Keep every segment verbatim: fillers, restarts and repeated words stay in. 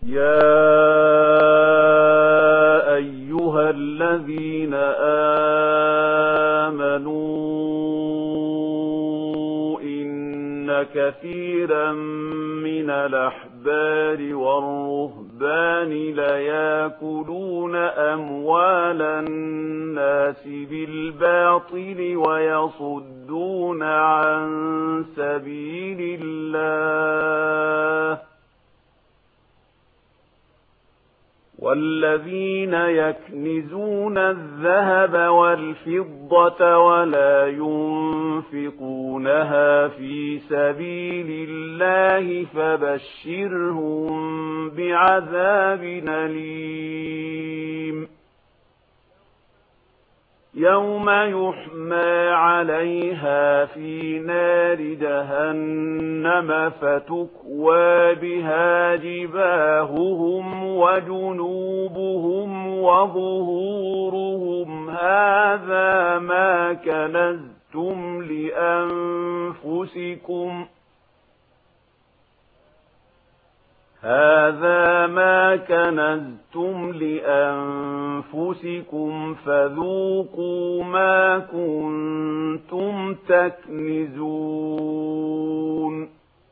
يا أيها الذين آمنوا إن كثيرا من الأحبار والرهبان ليأكلون أموال الناس بالباطل ويصدون عن سبيل الله والذين يكنزون الذهب والفضة ولا ينفقونها في سبيل الله فبشرهم بعذاب أليم يوم يحمى عليها في نار جهنم فتكوى بها جباههم وجنوبهم وظهورهم هذا ما كنزتم لأنفسكم هذا ما كنزتم لأنفسكم فذوقوا ما كنتم تكنزون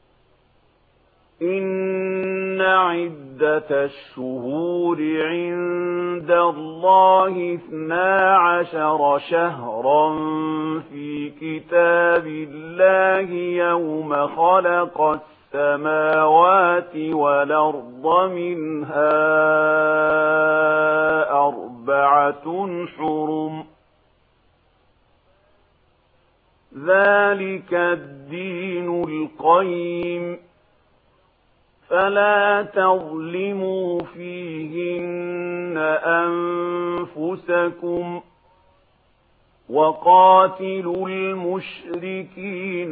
إن عدة الشهور عند الله اثنا عشر شهرا في كتاب الله يوم خلق السماوات والأرض منها أربعة حرم ذلك الدين القيم فلا تظلموا فيهن أنفسكم وقاتلوا المشركين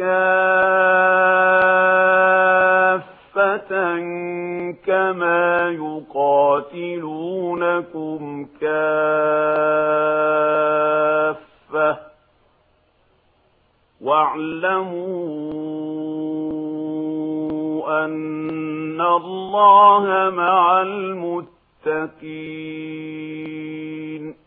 كافة كما يقاتلونكم كافة واعلموا أن الله مع المتقين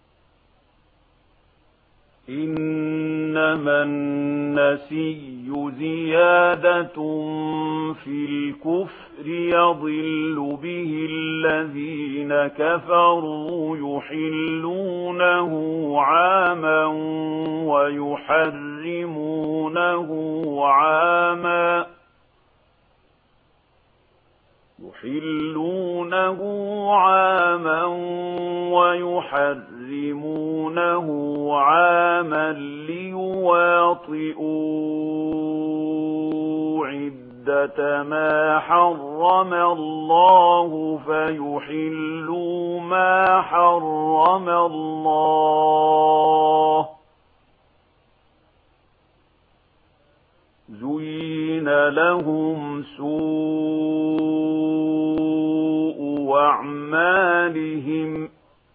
إنما النسي زيادة في الكفر يضل به الذين كفروا يحلونه عاما ويحرمونه عاما يحلونه عاما ويحرمونه عاما ليواطئوا عدة ما حرم الله فيحلوا ما حرم الله زين لهم سوء أعمالهم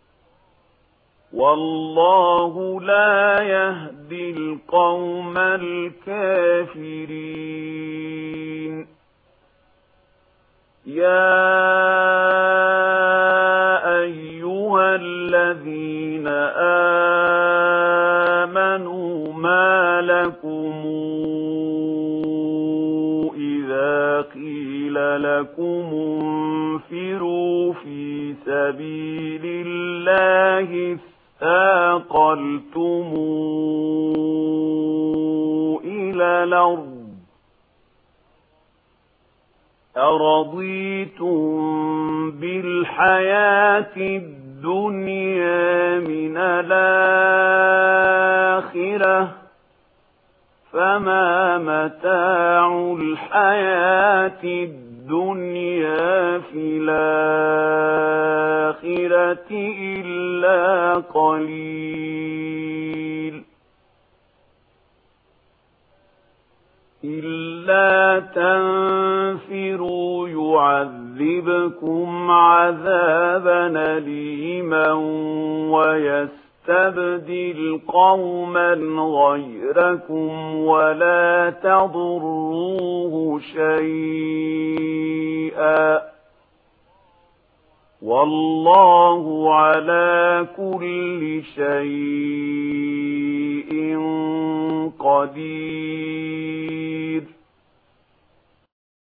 والله لا يهدي القوم الكافرين يا أيها الذين آمنوا ما لكم إذا قيل لكم انفروا في سبيل الله اثاقلتم إلى الأرض أرضيتم بالحياة الدنيا من الآخرة فما متاع الحياة الدنيا في الآخرة إلا قليل إلا تنفروا يعذبكم عذابا أليما ويستبدل قوما غيركم ولا تضروه شيئا والله على كل شيء قدير.